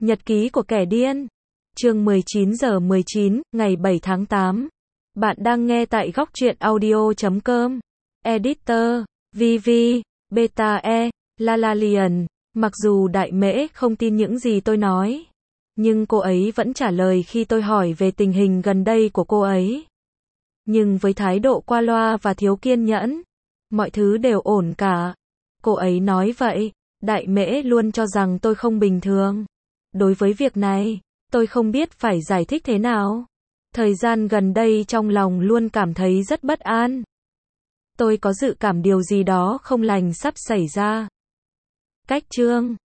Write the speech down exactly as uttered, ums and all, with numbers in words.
Nhật ký của kẻ điên. Chương mười chín giờ mười chín, ngày bảy tháng tám. Bạn đang nghe tại góc truyện audio chấm com. Editor, vê vê, Beta E, Lalalian. Mặc dù Đại Mễ không tin những gì tôi nói, nhưng cô ấy vẫn trả lời khi tôi hỏi về tình hình gần đây của cô ấy. Nhưng với thái độ qua loa và thiếu kiên nhẫn, mọi thứ đều ổn cả. Cô ấy nói vậy. Đại Mễ luôn cho rằng tôi không bình thường. Đối với việc này, tôi không biết phải giải thích thế nào. Thời gian gần đây trong lòng luôn cảm thấy rất bất an. Tôi có dự cảm điều gì đó không lành sắp xảy ra. Cách chương